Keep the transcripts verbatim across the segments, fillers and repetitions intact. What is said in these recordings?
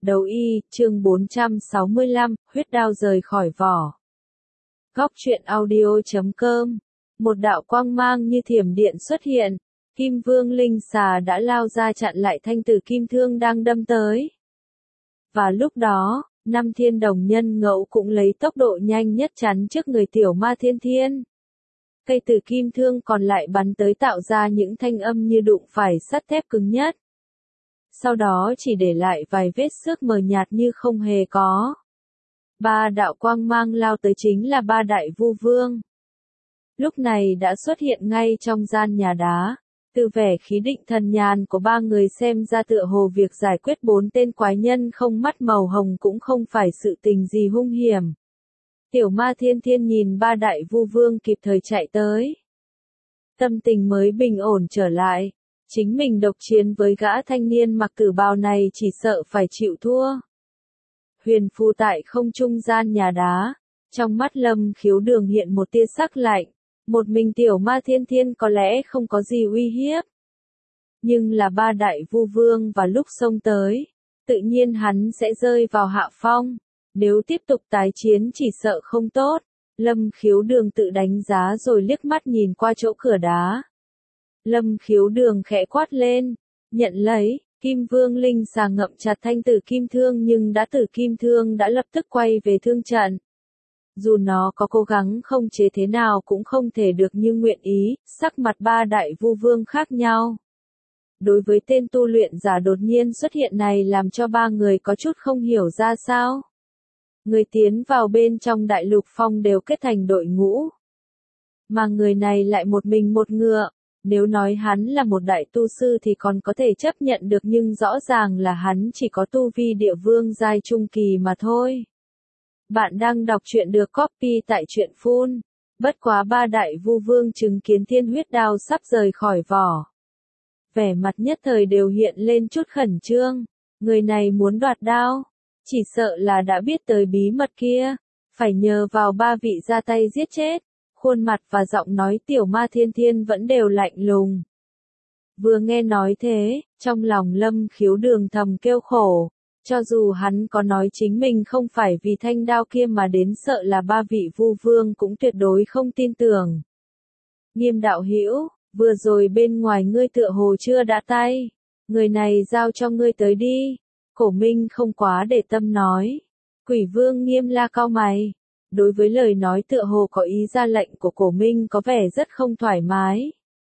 Đấu y, chương bốn trăm sáu mươi lăm, huyết đao rời khỏi vỏ. Góc truyện audio chấm com. Một đạo quang mang như thiểm điện xuất hiện, Kim Vương Linh Xà đã lao ra chặn lại thanh tử kim thương đang đâm tới. Và lúc đó, năm thiên đồng nhân ngẫu cũng lấy tốc độ nhanh nhất chắn trước người tiểu ma thiên thiên. Cây tử kim thương còn lại bắn tới tạo ra những thanh âm như đụng phải sắt thép cứng nhất. Sau đó chỉ để lại vài vết xước mờ nhạt như không hề có. Ba đạo quang mang lao tới chính là ba đại vu vương. Lúc này đã xuất hiện ngay trong gian nhà đá. Từ vẻ khí định thần nhàn của ba người xem ra tựa hồ việc giải quyết bốn tên quái nhân không mắt màu hồng cũng không phải sự tình gì hung hiểm. Tiểu ma thiên thiên nhìn ba đại vu vương kịp thời chạy tới. Tâm tình mới bình ổn trở lại. Chính mình độc chiến với gã thanh niên mặc tử bào này chỉ sợ phải chịu thua. Huyền phù tại không trung gian nhà đá. Trong mắt Lâm Khiếu Đường hiện một tia sắc lạnh. Một mình tiểu ma thiên thiên có lẽ không có gì uy hiếp. Nhưng là ba đại vu vương và lúc xông tới. Tự nhiên hắn sẽ rơi vào hạ phong. Nếu tiếp tục tái chiến chỉ sợ không tốt. Lâm Khiếu Đường tự đánh giá rồi liếc mắt nhìn qua chỗ cửa đá. Lâm Khiếu Đường khẽ quát lên, nhận lấy, Kim Vương Linh Xà ngậm chặt thanh tử kim thương nhưng đã tử kim thương đã lập tức quay về thương trận. Dù nó có cố gắng không chế thế nào cũng không thể được như nguyện ý, sắc mặt ba đại vu vương khác nhau. Đối với tên tu luyện giả đột nhiên xuất hiện này làm cho ba người có chút không hiểu ra sao. Người tiến vào bên trong đại lục phong đều kết thành đội ngũ. Mà người này lại một mình một ngựa. Nếu nói hắn là một đại tu sư thì còn có thể chấp nhận được nhưng rõ ràng là hắn chỉ có tu vi địa vương giai trung kỳ mà thôi. Bạn đang đọc truyện được copy tại truyện phun. Bất quá ba đại vu vương chứng kiến thiên huyết đao sắp rời khỏi vỏ. Vẻ mặt nhất thời đều hiện lên chút khẩn trương. Người này muốn đoạt đao. Chỉ sợ là đã biết tới bí mật kia. Phải nhờ vào ba vị ra tay giết chết. Khuôn mặt và giọng nói tiểu ma thiên thiên vẫn đều lạnh lùng. Vừa nghe nói thế, trong lòng Lâm Khiếu Đường thầm kêu khổ. Cho dù hắn có nói chính mình không phải vì thanh đao kia mà đến sợ là ba vị vu vương cũng tuyệt đối không tin tưởng. Nghiêm đạo hữu, vừa rồi bên ngoài ngươi tựa hồ chưa đã tay. Người này giao cho ngươi tới đi. Cổ Minh không quá để tâm nói. Quỷ vương Nghiêm la cau mày. Đối với lời nói tựa hồ có ý ra lệnh của Cổ Minh có vẻ rất không thoải mái.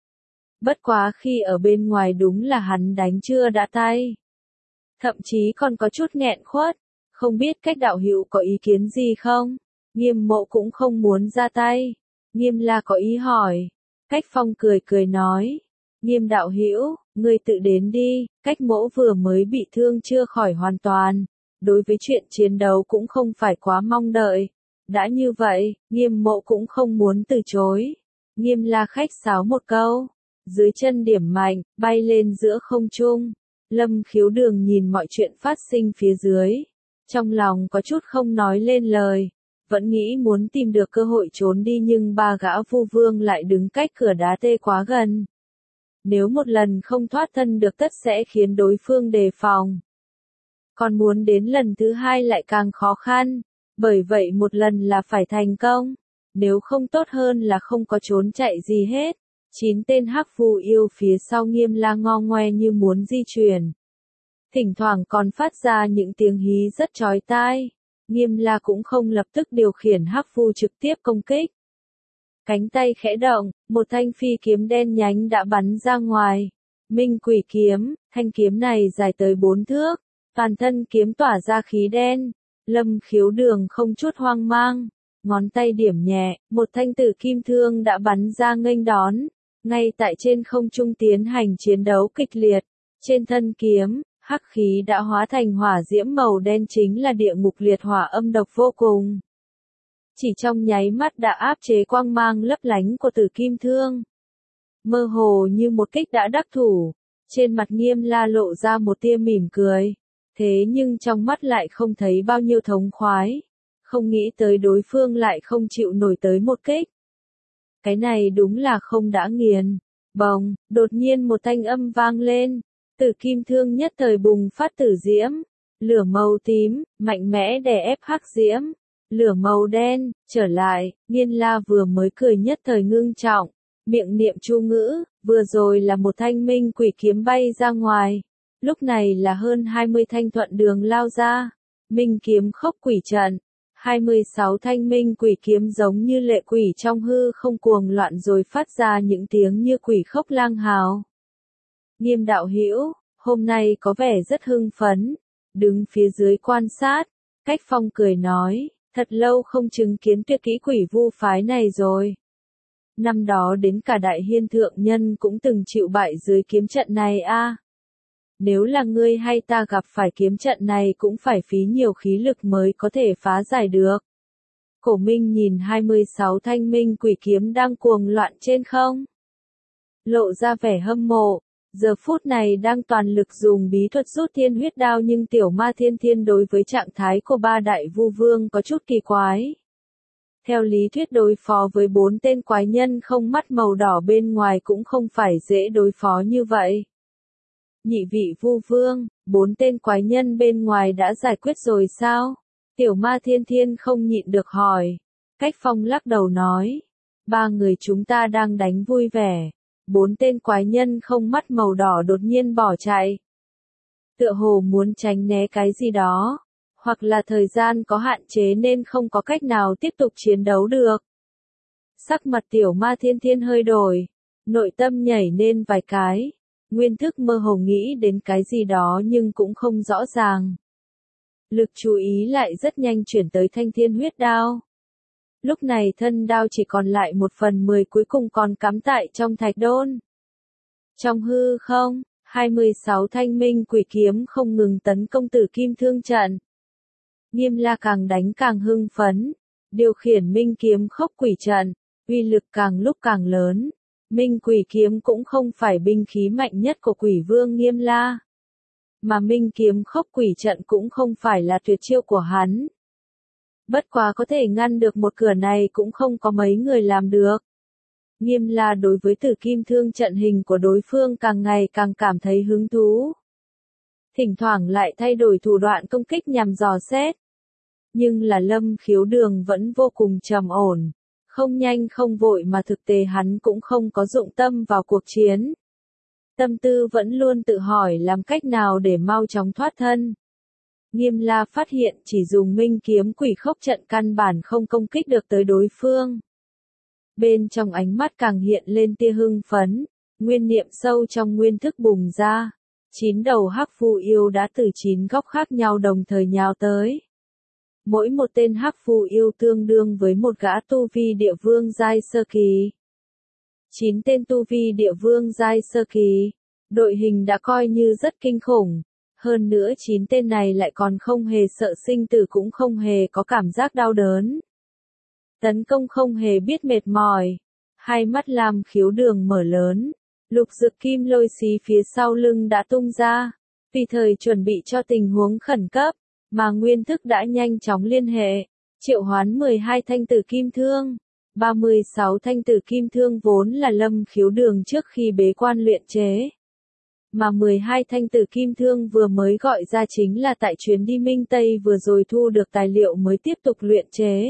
Bất quá khi ở bên ngoài đúng là hắn đánh chưa đã tay. Thậm chí còn có chút nghẹn khuất, không biết cách đạo hữu có ý kiến gì không? Nghiêm Mộ cũng không muốn ra tay. Nghiêm La có ý hỏi. Cách Phong cười cười nói. Nghiêm đạo hữu, ngươi tự đến đi, Cách Mỗ vừa mới bị thương chưa khỏi hoàn toàn. Đối với chuyện chiến đấu cũng không phải quá mong đợi. Đã như vậy, Nghiêm Mộ cũng không muốn từ chối. Nghiêm La khách sáo một câu. Dưới chân điểm mạnh, bay lên giữa không trung. Lâm Khiếu Đường nhìn mọi chuyện phát sinh phía dưới. Trong lòng có chút không nói lên lời. Vẫn nghĩ muốn tìm được cơ hội trốn đi nhưng ba gã vu vương lại đứng cách cửa đá tê quá gần. Nếu một lần không thoát thân được tất sẽ khiến đối phương đề phòng. Còn muốn đến lần thứ hai lại càng khó khăn. Bởi vậy một lần là phải thành công. Nếu không tốt hơn là không có trốn chạy gì hết. Chín tên hắc vu yêu phía sau Nghiêm La ngo ngoe như muốn di chuyển. Thỉnh thoảng còn phát ra những tiếng hí rất chói tai. Nghiêm La cũng không lập tức điều khiển hắc vu trực tiếp công kích. Cánh tay khẽ động, một thanh phi kiếm đen nhánh đã bắn ra ngoài. Minh Quỷ kiếm, thanh kiếm này dài tới bốn thước. Toàn thân kiếm tỏa ra khí đen. Lâm Khiếu Đường không chút hoang mang. Ngón tay điểm nhẹ, một thanh tử kim thương đã bắn ra nghênh đón. Ngay tại trên không trung tiến hành chiến đấu kịch liệt. Trên thân kiếm, hắc khí đã hóa thành hỏa diễm màu đen chính là địa ngục liệt hỏa âm độc vô cùng. Chỉ trong nháy mắt đã áp chế quang mang lấp lánh của tử kim thương. Mơ hồ như một kích đã đắc thủ. Trên mặt Nghiêm La lộ ra một tia mỉm cười. Thế nhưng trong mắt lại không thấy bao nhiêu thống khoái. Không nghĩ tới đối phương lại không chịu nổi tới một kích. Cái này đúng là không đã nghiền. Bồng, đột nhiên một thanh âm vang lên. Tử kim thương nhất thời bùng phát tử diễm. Lửa màu tím, mạnh mẽ đè ép hắc diễm. Lửa màu đen, trở lại, Nghiên La vừa mới cười nhất thời ngưng trọng, miệng niệm chú ngữ, vừa rồi là một thanh minh quỷ kiếm bay ra ngoài. Lúc này là hơn hai mươi thanh thuận đường lao ra. Minh kiếm khốc quỷ trận. hai mươi sáu thanh minh quỷ kiếm giống như lệ quỷ trong hư không cuồng loạn rồi phát ra những tiếng như quỷ khốc lang hào. Nghiêm đạo hữu, hôm nay có vẻ rất hưng phấn. Đứng phía dưới quan sát, Cách Phong cười nói, thật lâu không chứng kiến tuyệt kỹ quỷ vu phái này rồi. Năm đó đến cả đại hiên thượng nhân cũng từng chịu bại dưới kiếm trận này a. À. Nếu là ngươi hay ta gặp phải kiếm trận này cũng phải phí nhiều khí lực mới có thể phá giải được. Cổ Minh nhìn hai mươi sáu thanh minh quỷ kiếm đang cuồng loạn trên không. Lộ ra vẻ hâm mộ, giờ phút này đang toàn lực dùng bí thuật rút thiên huyết đao nhưng tiểu ma thiên thiên đối với trạng thái của ba đại vu vương có chút kỳ quái. Theo lý thuyết đối phó với bốn tên quái nhân không mắt màu đỏ bên ngoài cũng không phải dễ đối phó như vậy. Nhị vị vu vương, bốn tên quái nhân bên ngoài đã giải quyết rồi sao? Tiểu ma thiên thiên không nhịn được hỏi. Cách Phong lắc đầu nói. Ba người chúng ta đang đánh vui vẻ. Bốn tên quái nhân không mắt màu đỏ đột nhiên bỏ chạy. Tựa hồ muốn tránh né cái gì đó. Hoặc là thời gian có hạn chế nên không có cách nào tiếp tục chiến đấu được. Sắc mặt tiểu ma thiên thiên hơi đổi. Nội tâm nhảy lên vài cái. Nguyên thức mơ hồ nghĩ đến cái gì đó nhưng cũng không rõ ràng. Lực chú ý lại rất nhanh chuyển tới thanh thiên huyết đao. Lúc này thân đao chỉ còn lại một phần mười cuối cùng còn cắm tại trong thạch đôn. Trong hư không, hai mươi sáu thanh minh quỷ kiếm không ngừng tấn công Tử Kim Thương trận. Nghiêm La càng đánh càng hưng phấn, điều khiển minh kiếm khốc quỷ trận, uy lực càng lúc càng lớn. Minh quỷ kiếm cũng không phải binh khí mạnh nhất của quỷ vương Nghiêm La. Mà minh kiếm khốc quỷ trận cũng không phải là tuyệt chiêu của hắn. Bất quá có thể ngăn được một cửa này cũng không có mấy người làm được. Nghiêm La đối với Tử Kim Thương trận hình của đối phương càng ngày càng cảm thấy hứng thú. Thỉnh thoảng lại thay đổi thủ đoạn công kích nhằm dò xét. Nhưng là Lâm Khiếu Đường vẫn vô cùng trầm ổn. Không nhanh không vội mà thực tế hắn cũng không có dụng tâm vào cuộc chiến. Tâm tư vẫn luôn tự hỏi làm cách nào để mau chóng thoát thân. Nghiêm La phát hiện chỉ dùng minh kiếm quỷ khốc trận căn bản không công kích được tới đối phương. Bên trong ánh mắt càng hiện lên tia hưng phấn, nguyên niệm sâu trong nguyên thức bùng ra. Chín đầu hắc phù yêu đã từ chín góc khác nhau đồng thời nhào tới. Mỗi một tên hắc phù yêu tương đương với một gã tu vi địa vương giai sơ kỳ. Chín tên tu vi địa vương giai sơ kỳ. Đội hình đã coi như rất kinh khủng. Hơn nữa chín tên này lại còn không hề sợ sinh tử cũng không hề có cảm giác đau đớn. Tấn công không hề biết mệt mỏi. Hai mắt Lam Khiếu Đường mở lớn. Lục dực kim lôi xí phía sau lưng đã tung ra. Vì thời chuẩn bị cho tình huống khẩn cấp. Mà nguyên thức đã nhanh chóng liên hệ. Triệu hoán mười hai thanh tử kim thương. ba mươi sáu thanh tử kim thương vốn là Lâm Khiếu Đường trước khi bế quan luyện chế. Mà mười hai thanh tử kim thương vừa mới gọi ra chính là tại chuyến đi Minh Tây vừa rồi thu được tài liệu mới tiếp tục luyện chế.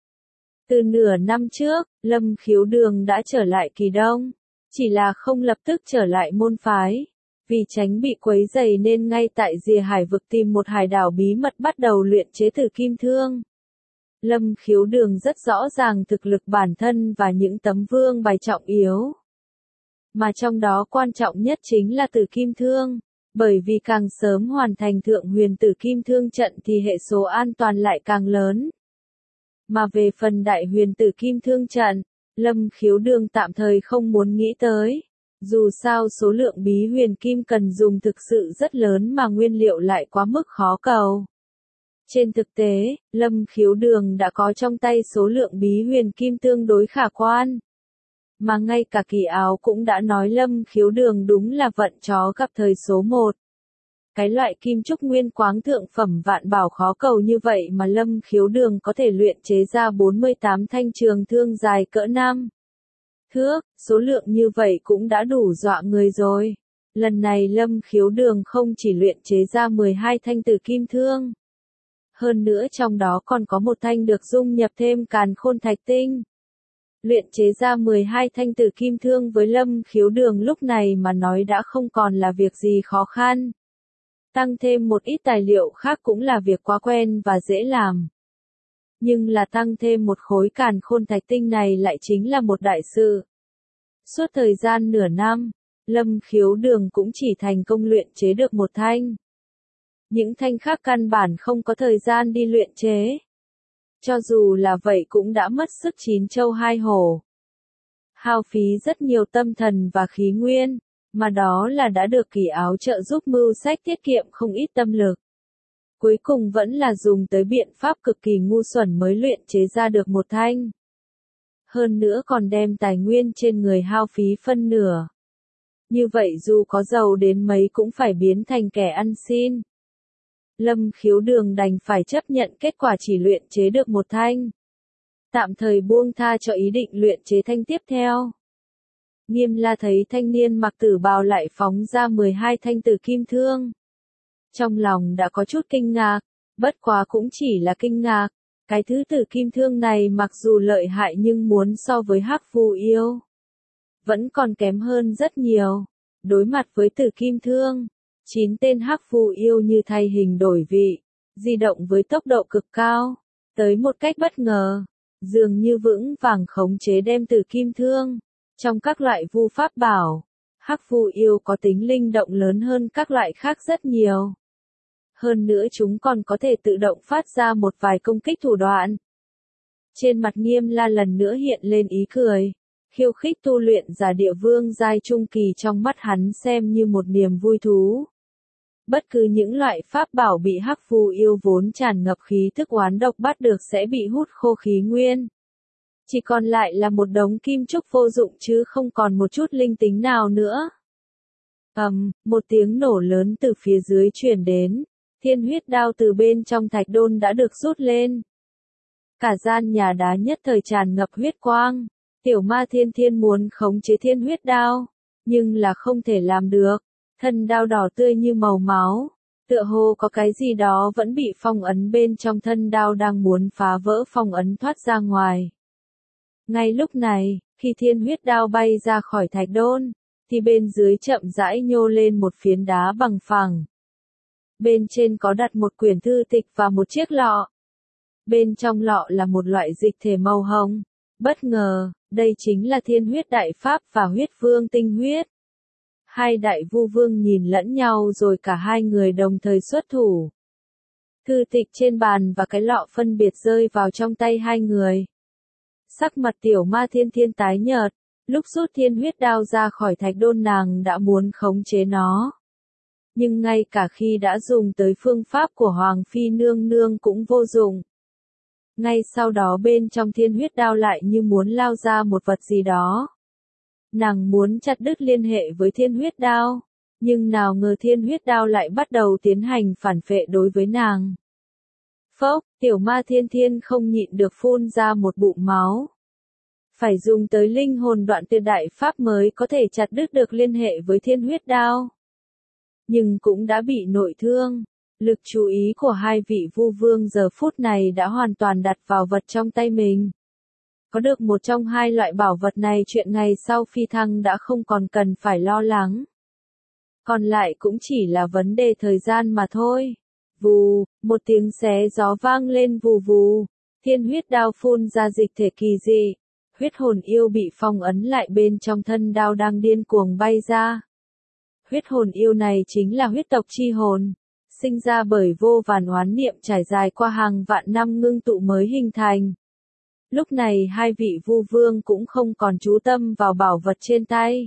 Từ nửa năm trước, Lâm Khiếu Đường đã trở lại Kỳ Đông. Chỉ là không lập tức trở lại môn phái. Vì tránh bị quấy rầy nên ngay tại rìa hải vực tìm một hải đảo bí mật bắt đầu luyện chế tử kim thương. Lâm Khiếu Đường rất rõ ràng thực lực bản thân và những tấm vương bài trọng yếu. Mà trong đó quan trọng nhất chính là tử kim thương. Bởi vì càng sớm hoàn thành thượng huyền tử kim thương trận thì hệ số an toàn lại càng lớn. Mà về phần đại huyền tử kim thương trận, Lâm Khiếu Đường tạm thời không muốn nghĩ tới. Dù sao số lượng bí huyền kim cần dùng thực sự rất lớn mà nguyên liệu lại quá mức khó cầu. Trên thực tế, Lâm Khiếu Đường đã có trong tay số lượng bí huyền kim tương đối khả quan. Mà ngay cả Kỳ Áo cũng đã nói Lâm Khiếu Đường đúng là vận chó gặp thời số một. Cái loại kim trúc nguyên quáng thượng phẩm vạn bảo khó cầu như vậy mà Lâm Khiếu Đường có thể luyện chế ra bốn mươi tám thanh trường thương dài cỡ năm thước, số lượng như vậy cũng đã đủ dọa người rồi. Lần này Lâm Khiếu Đường không chỉ luyện chế ra mười hai thanh tử kim thương. Hơn nữa trong đó còn có một thanh được dung nhập thêm càn khôn thạch tinh. Luyện chế ra mười hai thanh tử kim thương với Lâm Khiếu Đường lúc này mà nói đã không còn là việc gì khó khăn. Tăng thêm một ít tài liệu khác cũng là việc quá quen và dễ làm. Nhưng là tăng thêm một khối càn khôn thạch tinh này lại chính là một đại sự. Suốt thời gian nửa năm, Lâm Khiếu Đường cũng chỉ thành công luyện chế được một thanh. Những thanh khác căn bản không có thời gian đi luyện chế. Cho dù là vậy cũng đã mất sức chín châu hai hổ. Hao phí rất nhiều tâm thần và khí nguyên, mà đó là đã được Kỳ Áo trợ giúp mưu sách tiết kiệm không ít tâm lực. Cuối cùng vẫn là dùng tới biện pháp cực kỳ ngu xuẩn mới luyện chế ra được một thanh. Hơn nữa còn đem tài nguyên trên người hao phí phân nửa. Như vậy dù có giàu đến mấy cũng phải biến thành kẻ ăn xin. Lâm Khiếu Đường đành phải chấp nhận kết quả chỉ luyện chế được một thanh. Tạm thời buông tha cho ý định luyện chế thanh tiếp theo. Nghiêm La thấy thanh niên mặc tử bào lại phóng ra mười hai thanh tử kim thương. Trong lòng đã có chút kinh ngạc, bất quá cũng chỉ là kinh ngạc. Cái thứ tử kim thương này mặc dù lợi hại nhưng muốn so với Hắc Phù Yêu, vẫn còn kém hơn rất nhiều. Đối mặt với tử kim thương, chín tên Hắc Phù Yêu như thay hình đổi vị, di động với tốc độ cực cao, tới một cách bất ngờ, dường như vững vàng khống chế đem tử kim thương. Trong các loại vu pháp bảo, Hắc Phù Yêu có tính linh động lớn hơn các loại khác rất nhiều. Hơn nữa chúng còn có thể tự động phát ra một vài công kích thủ đoạn. Trên mặt Nghiêm La lần nữa hiện lên ý cười. Khiêu khích tu luyện giả địa vương giai trung kỳ trong mắt hắn xem như một niềm vui thú. Bất cứ những loại pháp bảo bị Hắc Phù Yêu vốn tràn ngập khí tức oán độc bắt được sẽ bị hút khô khí nguyên. Chỉ còn lại là một đống kim trúc vô dụng chứ không còn một chút linh tính nào nữa. Ầm, um, một tiếng nổ lớn từ phía dưới truyền đến. Thiên huyết đao từ bên trong thạch đôn đã được rút lên. Cả gian nhà đá nhất thời tràn ngập huyết quang. Tiểu Ma Thiên Thiên muốn khống chế thiên huyết đao, nhưng là không thể làm được. Thân đao đỏ tươi như màu máu, tựa hồ có cái gì đó vẫn bị phong ấn bên trong thân đao đang muốn phá vỡ phong ấn thoát ra ngoài. Ngay lúc này, khi thiên huyết đao bay ra khỏi thạch đôn, thì bên dưới chậm rãi nhô lên một phiến đá bằng phẳng. Bên trên có đặt một quyển thư tịch và một chiếc lọ. Bên trong lọ là một loại dịch thể màu hồng. Bất ngờ, đây chính là thiên huyết đại pháp và huyết vương tinh huyết. Hai đại vu vương nhìn lẫn nhau rồi cả hai người đồng thời xuất thủ. Thư tịch trên bàn và cái lọ phân biệt rơi vào trong tay hai người. Sắc mặt Tiểu Ma Thiên Thiên tái nhợt, lúc rút thiên huyết đao ra khỏi thạch đôn nàng đã muốn khống chế nó. Nhưng ngay cả khi đã dùng tới phương pháp của Hoàng Phi Nương Nương cũng vô dụng. Ngay sau đó bên trong thiên huyết đao lại như muốn lao ra một vật gì đó. Nàng muốn chặt đứt liên hệ với thiên huyết đao, nhưng nào ngờ thiên huyết đao lại bắt đầu tiến hành phản phệ đối với nàng. Phốc, Tiểu Ma Thiên Thiên không nhịn được phun ra một bụng máu. Phải dùng tới linh hồn đoạn tuyệt đại pháp mới có thể chặt đứt được liên hệ với thiên huyết đao. Nhưng cũng đã bị nội thương. Lực chú ý của hai vị vu vương giờ phút này đã hoàn toàn đặt vào vật trong tay mình. Có được một trong hai loại bảo vật này chuyện ngày sau phi thăng đã không còn cần phải lo lắng. Còn lại cũng chỉ là vấn đề thời gian mà thôi. Vù, một tiếng xé gió vang lên vù vù. Thiên huyết đao phun ra dịch thể kỳ dị. Huyết hồn yêu bị phong ấn lại bên trong thân đao đang điên cuồng bay ra. Huyết hồn yêu này chính là huyết tộc chi hồn. Sinh ra bởi vô vàn oán niệm trải dài qua hàng vạn năm ngưng tụ mới hình thành. Lúc này hai vị vu vương cũng không còn chú tâm vào bảo vật trên tay.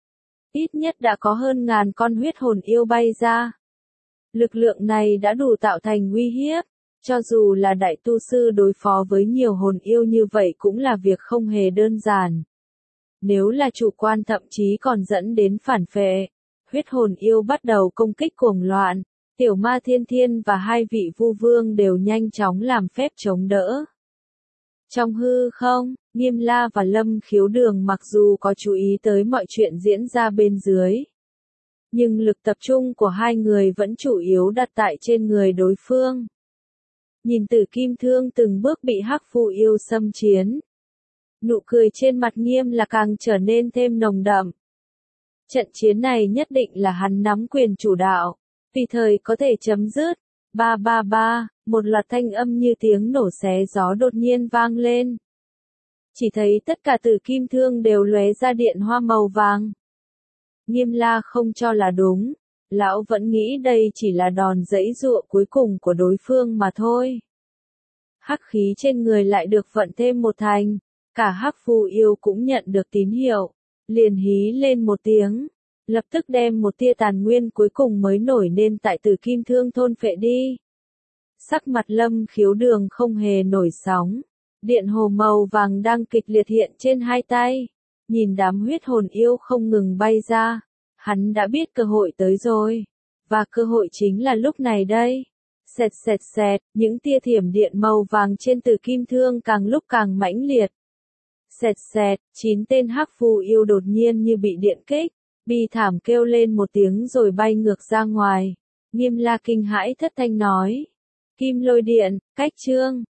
Ít nhất đã có hơn ngàn con huyết hồn yêu bay ra. Lực lượng này đã đủ tạo thành uy hiếp. Cho dù là đại tu sư đối phó với nhiều hồn yêu như vậy cũng là việc không hề đơn giản. Nếu là chủ quan thậm chí còn dẫn đến phản phệ. Huyết hồn yêu bắt đầu công kích cuồng loạn. Tiểu Ma Thiên Thiên và hai vị vu vương đều nhanh chóng làm phép chống đỡ. Trong hư không, Nghiêm La và Lâm Khiếu Đường mặc dù có chú ý tới mọi chuyện diễn ra bên dưới. Nhưng lực tập trung của hai người vẫn chủ yếu đặt tại trên người đối phương. Nhìn Tử Kim Thương từng bước bị Hắc Phù Yêu xâm chiến. Nụ cười trên mặt Nghiêm là càng trở nên thêm nồng đậm. Trận chiến này nhất định là hắn nắm quyền chủ đạo, tùy thời có thể chấm dứt. Ba ba ba, một loạt thanh âm như tiếng nổ xé gió đột nhiên vang lên. Chỉ thấy tất cả Tử Kim Thương đều lóe ra điện hoa màu vàng. Nghiêm La không cho là đúng, lão vẫn nghĩ đây chỉ là đòn giãy giụa cuối cùng của đối phương mà thôi. Hắc khí trên người lại được vận thêm một thành, cả Hắc Phù Yêu cũng nhận được tín hiệu, liền hí lên một tiếng, lập tức đem một tia tàn nguyên cuối cùng mới nổi nên tại Tử Kim Thương thôn phệ đi. Sắc mặt Lâm Khiếu Đường không hề nổi sóng, điện hồ màu vàng đang kịch liệt hiện trên hai tay, nhìn đám huyết hồn yêu không ngừng bay ra, hắn đã biết cơ hội tới rồi, và cơ hội chính là lúc này đây. Xẹt xẹt xẹt, những tia thiểm điện màu vàng trên Tử Kim Thương càng lúc càng mãnh liệt. Xẹt xẹt, chín tên Hắc Phù Yêu đột nhiên như bị điện kích, bi thảm kêu lên một tiếng rồi bay ngược ra ngoài. Nghiêm La kinh hãi thất thanh nói: Kim Lôi Điện, cách chương.